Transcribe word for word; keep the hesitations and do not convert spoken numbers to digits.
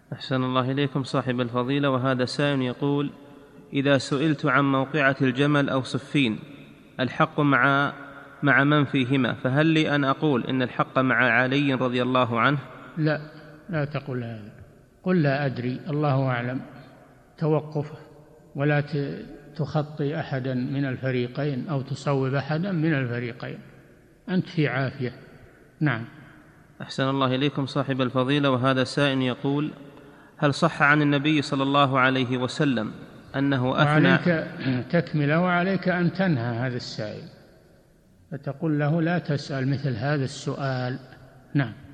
أحسن الله إليكم صاحب الفضيلة. وهذا سائل يقول: إذا سئلت عن موقعة الجمل أو صفين الحق مع مع من فيهما، فهل لي أن أقول إن الحق مع علي رضي الله عنه؟ لا، لا تقول هذا، قل لا أدري الله أعلم، توقف، ولا تخطي أحدا من الفريقين أو تصوب أحدا من الفريقين، أنت في عافية. نعم. أحسن الله إليكم صاحب الفضيلة. وهذا سائل يقول: هل صح عن النبي صلى الله عليه وسلم أنه أثنى؟ وعليك تكمله، وعليك أن تنهى هذا السائل فتقول له لا تسأل مثل هذا السؤال. نعم.